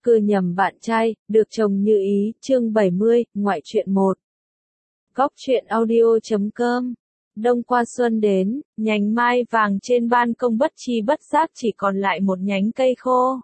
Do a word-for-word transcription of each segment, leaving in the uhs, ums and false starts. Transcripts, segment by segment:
Cưa nhầm bạn trai, được chồng như ý, chương bảy mươi, ngoại truyện một. Góc truyện audio chấm com. Đông qua xuân đến, nhành mai vàng trên ban công bất chi bất giác chỉ còn lại một nhánh cây khô.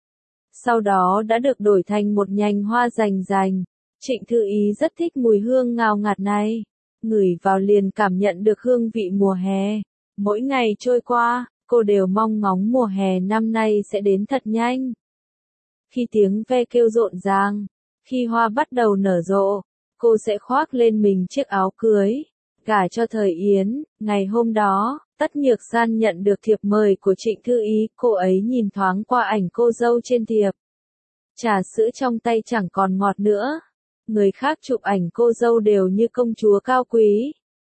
Sau đó đã được đổi thành một nhành hoa rành rành. Trịnh Thư Ý rất thích mùi hương ngào ngạt này. Ngửi vào liền cảm nhận được hương vị mùa hè. Mỗi ngày trôi qua, cô đều mong ngóng mùa hè năm nay sẽ đến thật nhanh. Khi tiếng ve kêu rộn ràng, khi hoa bắt đầu nở rộ, cô sẽ khoác lên mình chiếc áo cưới, gả cho Thời Yến. Ngày hôm đó, Tất Nhược San nhận được thiệp mời của Trịnh Thư Ý, cô ấy nhìn thoáng qua ảnh cô dâu trên thiệp. Trà sữa trong tay chẳng còn ngọt nữa. Người khác chụp ảnh cô dâu đều như công chúa cao quý.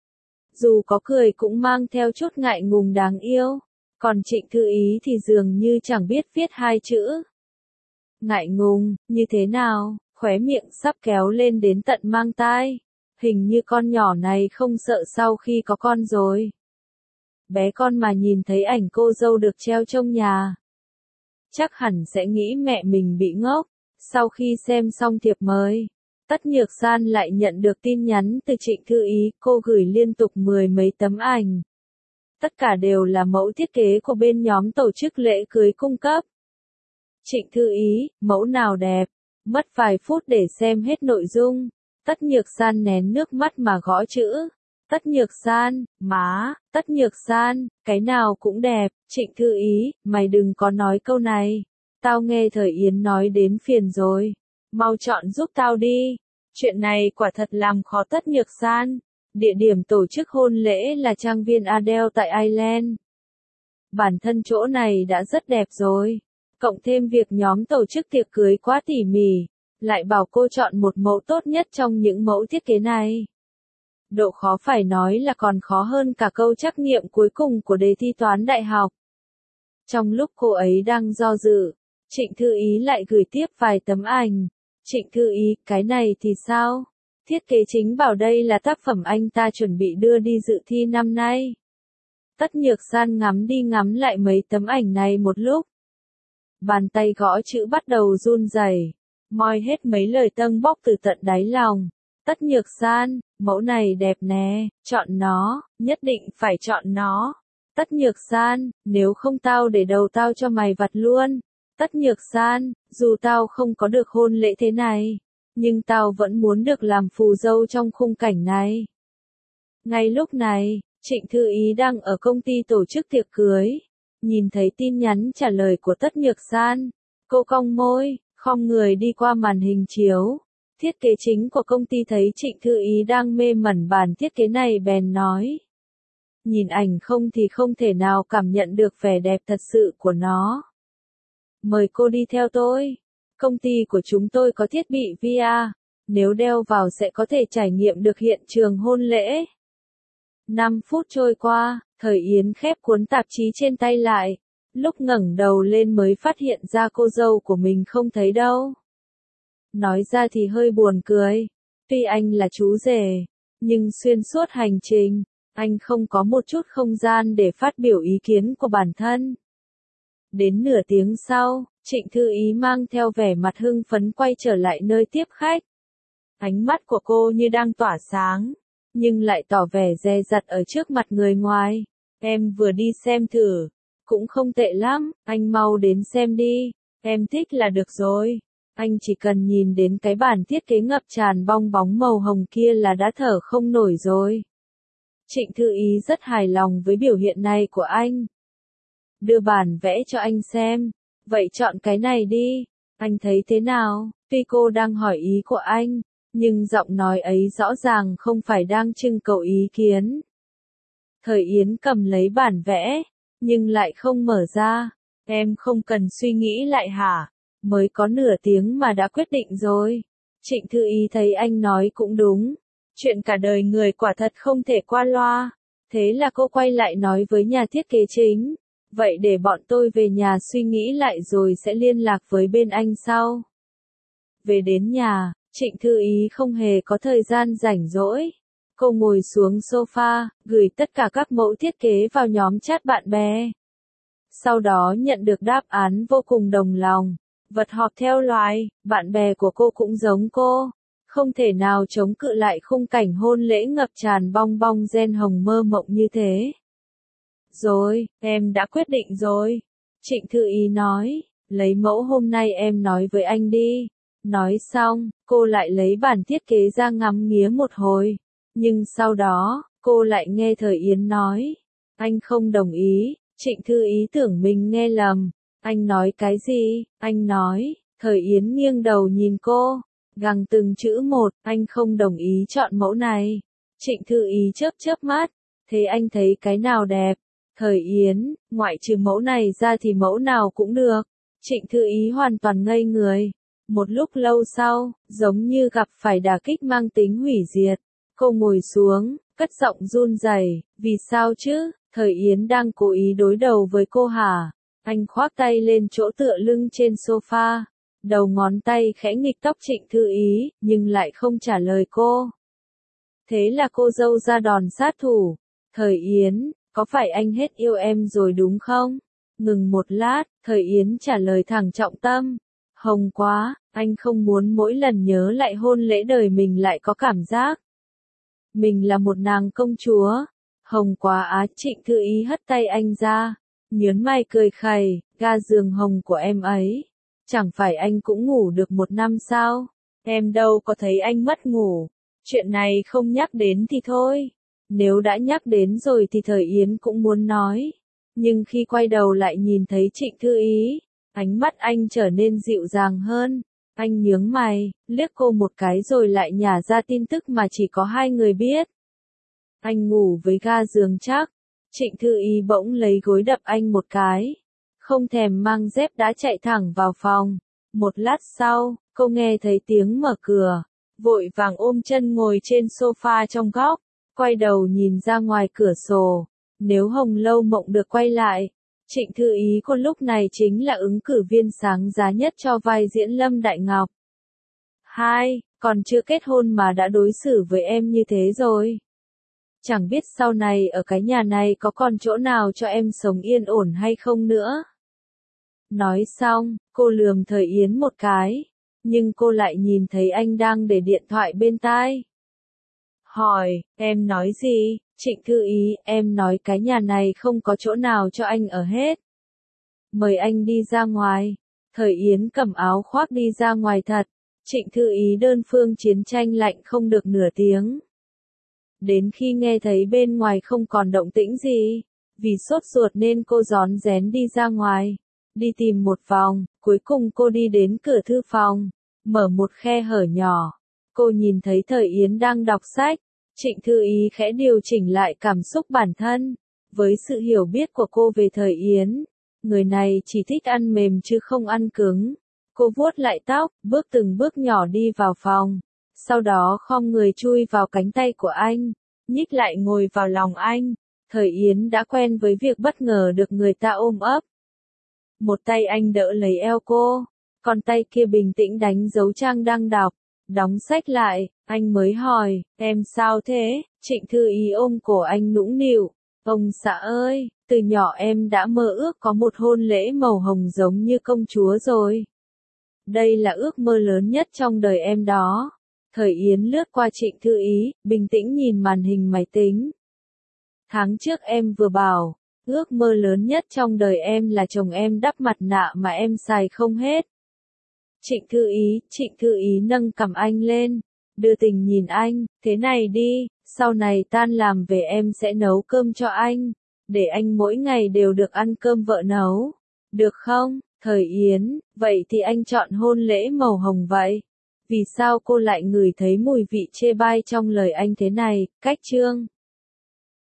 Dù có cười cũng mang theo chút ngại ngùng đáng yêu, còn Trịnh Thư Ý thì dường như chẳng biết viết hai chữ. Ngại ngùng, như thế nào, khóe miệng sắp kéo lên đến tận mang tai. Hình như con nhỏ này không sợ sau khi có con rồi. Bé con mà nhìn thấy ảnh cô dâu được treo trong nhà, chắc hẳn sẽ nghĩ mẹ mình bị ngốc. Sau khi xem xong thiệp mời, Tất Nhược San lại nhận được tin nhắn từ Trịnh Thư Ý, cô gửi liên tục mười mấy tấm ảnh. Tất cả đều là mẫu thiết kế của bên nhóm tổ chức lễ cưới cung cấp. Trịnh Thư Ý, mẫu nào đẹp? Mất vài phút để xem hết nội dung. Tất Nhược San nén nước mắt mà gõ chữ. Tất Nhược San, má, Tất Nhược San, cái nào cũng đẹp. Trịnh Thư Ý, mày đừng có nói câu này. Tao nghe Thời Yến nói đến phiền rồi. Mau chọn giúp tao đi. Chuyện này quả thật làm khó Tất Nhược San. Địa điểm tổ chức hôn lễ là trang viên Adele tại Ireland. Bản thân chỗ này đã rất đẹp rồi. Cộng thêm việc nhóm tổ chức tiệc cưới quá tỉ mỉ, lại bảo cô chọn một mẫu tốt nhất trong những mẫu thiết kế này. Độ khó phải nói là còn khó hơn cả câu trắc nghiệm cuối cùng của đề thi toán đại học. Trong lúc cô ấy đang do dự, Trịnh Thư Ý lại gửi tiếp vài tấm ảnh. Trịnh Thư Ý, cái này thì sao? Thiết kế chính bảo đây là tác phẩm anh ta chuẩn bị đưa đi dự thi năm nay. Tất Nhược San ngắm đi ngắm lại mấy tấm ảnh này một lúc. Bàn tay gõ chữ bắt đầu run rẩy, moi hết mấy lời tâng bốc từ tận đáy lòng. Tất Nhược San, mẫu này đẹp nè, chọn nó, nhất định phải chọn nó. Tất Nhược San, nếu không tao để đầu tao cho mày vặt luôn. Tất Nhược San, dù tao không có được hôn lễ thế này, nhưng tao vẫn muốn được làm phù dâu trong khung cảnh này. Ngay lúc này, Trịnh Thư Ý đang ở công ty tổ chức tiệc cưới. Nhìn thấy tin nhắn trả lời của Tất Nhược San, cô cong môi, khom người đi qua màn hình chiếu. Thiết kế chính của công ty thấy Trịnh Thư Ý đang mê mẩn bản thiết kế này bèn nói. Nhìn ảnh không thì không thể nào cảm nhận được vẻ đẹp thật sự của nó. Mời cô đi theo tôi. Công ty của chúng tôi có thiết bị vê rờ, nếu đeo vào sẽ có thể trải nghiệm được hiện trường hôn lễ. năm phút trôi qua, Thời Yến khép cuốn tạp chí trên tay lại. Lúc ngẩng đầu lên mới phát hiện ra cô dâu của mình không thấy đâu. Nói ra thì hơi buồn cười. Tuy anh là chú rể, nhưng xuyên suốt hành trình, anh không có một chút không gian để phát biểu ý kiến của bản thân. Đến nửa tiếng sau, Trịnh Thư Ý mang theo vẻ mặt hưng phấn quay trở lại nơi tiếp khách. Ánh mắt của cô như đang tỏa sáng, nhưng lại tỏ vẻ dè dặt ở trước mặt người ngoài. Em vừa đi xem thử, cũng không tệ lắm, anh mau đến xem đi, em thích là được rồi. Anh chỉ cần nhìn đến cái bản thiết kế ngập tràn bong bóng màu hồng kia là đã thở không nổi rồi. Trịnh Thư Ý rất hài lòng với biểu hiện này của anh. Đưa bản vẽ cho anh xem, vậy chọn cái này đi, anh thấy thế nào? Tuy cô đang hỏi ý của anh, nhưng giọng nói ấy rõ ràng không phải đang trưng cầu ý kiến. Thời Yến cầm lấy bản vẽ, nhưng lại không mở ra. Em không cần suy nghĩ lại hả? Mới có nửa tiếng mà đã quyết định rồi. Trịnh Thư Ý thấy anh nói cũng đúng. Chuyện cả đời người quả thật không thể qua loa. Thế là cô quay lại nói với nhà thiết kế chính. Vậy để bọn tôi về nhà suy nghĩ lại rồi sẽ liên lạc với bên anh sau. Về đến nhà, Trịnh Thư Ý không hề có thời gian rảnh rỗi. Cô ngồi xuống sofa, gửi tất cả các mẫu thiết kế vào nhóm chat bạn bè. Sau đó nhận được đáp án vô cùng đồng lòng. vật họp theo loài, bạn bè của cô cũng giống cô. Không thể nào chống cự lại khung cảnh hôn lễ ngập tràn bong bong gen hồng mơ mộng như thế. Rồi, em đã quyết định rồi. Trịnh Thư Ý nói, lấy mẫu hôm nay em nói với anh đi. Nói xong, cô lại lấy bản thiết kế ra ngắm nghía một hồi. Nhưng sau đó, cô lại nghe Thời Yến nói. Anh không đồng ý, Trịnh Thư Ý tưởng mình nghe lầm. Anh nói cái gì? Anh nói, Thời Yến nghiêng đầu nhìn cô. Gằn từng chữ một, anh không đồng ý chọn mẫu này. Trịnh Thư Ý chớp chớp mắt. Thế anh thấy cái nào đẹp? Thời Yến, ngoại trừ mẫu này ra thì mẫu nào cũng được. Trịnh Thư Ý hoàn toàn ngây người. Một lúc lâu sau, giống như gặp phải đả kích mang tính hủy diệt. Cô ngồi xuống, cất giọng run rẩy, vì sao chứ? Thời Yến đang cố ý đối đầu với cô hả? Anh khoác tay lên chỗ tựa lưng trên sofa. Đầu ngón tay khẽ nghịch tóc Trịnh Thư Ý, nhưng lại không trả lời cô. Thế là cô dâu ra đòn sát thủ. Thời Yến, có phải anh hết yêu em rồi đúng không? Ngừng một lát, Thời Yến trả lời thẳng trọng tâm. Hồng quá, anh không muốn mỗi lần nhớ lại hôn lễ đời mình lại có cảm giác. Mình là một nàng công chúa. Hồng quá á, Trịnh Thư Ý hất tay anh ra. Nhớn mày cười khẩy, ga giường hồng của em ấy. Chẳng phải anh cũng ngủ được một năm sao? Em đâu có thấy anh mất ngủ. Chuyện này không nhắc đến thì thôi. Nếu đã nhắc đến rồi thì Thời Yến cũng muốn nói. Nhưng khi quay đầu lại nhìn thấy Trịnh Thư Ý, ánh mắt anh trở nên dịu dàng hơn. Anh nhướng mày, liếc cô một cái rồi lại nhả ra tin tức mà chỉ có hai người biết. Anh ngủ với ga giường chắc. Trịnh Thư Ý bỗng lấy gối đập anh một cái. Không thèm mang dép đã chạy thẳng vào phòng. Một lát sau, cô nghe thấy tiếng mở cửa. Vội vàng ôm chân ngồi trên sofa trong góc. Quay đầu nhìn ra ngoài cửa sổ. Nếu Hồng Lâu Mộng được quay lại, Trịnh Thư Ý cô lúc này chính là ứng cử viên sáng giá nhất cho vai diễn Lâm Đại Ngọc. Hai, còn chưa kết hôn mà đã đối xử với em như thế rồi. Chẳng biết sau này ở cái nhà này có còn chỗ nào cho em sống yên ổn hay không nữa. Nói xong, cô lườm Thời Yến một cái. Nhưng cô lại nhìn thấy anh đang để điện thoại bên tai. Hỏi, em nói gì? Trịnh Thư Ý, em nói cái nhà này không có chỗ nào cho anh ở hết. Mời anh đi ra ngoài. Thời Yến cầm áo khoác đi ra ngoài thật. Trịnh Thư Ý đơn phương chiến tranh lạnh không được nửa tiếng. Đến khi nghe thấy bên ngoài không còn động tĩnh gì, vì sốt ruột nên cô rón rén đi ra ngoài. Đi tìm một vòng, cuối cùng cô đi đến cửa thư phòng, mở một khe hở nhỏ. Cô nhìn thấy Thời Yến đang đọc sách. Trịnh Thư Ý khẽ điều chỉnh lại cảm xúc bản thân. Với sự hiểu biết của cô về Thời Yến, người này chỉ thích ăn mềm chứ không ăn cứng. Cô vuốt lại tóc, bước từng bước nhỏ đi vào phòng. Sau đó khom người chui vào cánh tay của anh, nhích lại ngồi vào lòng anh. Thời Yến đã quen với việc bất ngờ được người ta ôm ấp. Một tay anh đỡ lấy eo cô, còn tay kia bình tĩnh đánh dấu trang đang đọc. Đóng sách lại, anh mới hỏi, em sao thế? Trịnh Thư Ý ôm cổ anh nũng nịu. Ông xã ơi, từ nhỏ em đã mơ ước có một hôn lễ màu hồng giống như công chúa rồi. Đây là ước mơ lớn nhất trong đời em đó. Thời Yến lướt qua Trịnh Thư Ý, bình tĩnh nhìn màn hình máy tính. Tháng trước em vừa bảo, ước mơ lớn nhất trong đời em là chồng em đắp mặt nạ mà em xài không hết. Trịnh Thư Ý, Trịnh Thư Ý nâng cằm anh lên, đưa tình nhìn anh, thế này đi, sau này tan làm về em sẽ nấu cơm cho anh, để anh mỗi ngày đều được ăn cơm vợ nấu. Được không? Thời Yến, vậy thì anh chọn hôn lễ màu hồng vậy. Vì sao cô lại ngửi thấy mùi vị chê bai trong lời anh thế này? Cách chương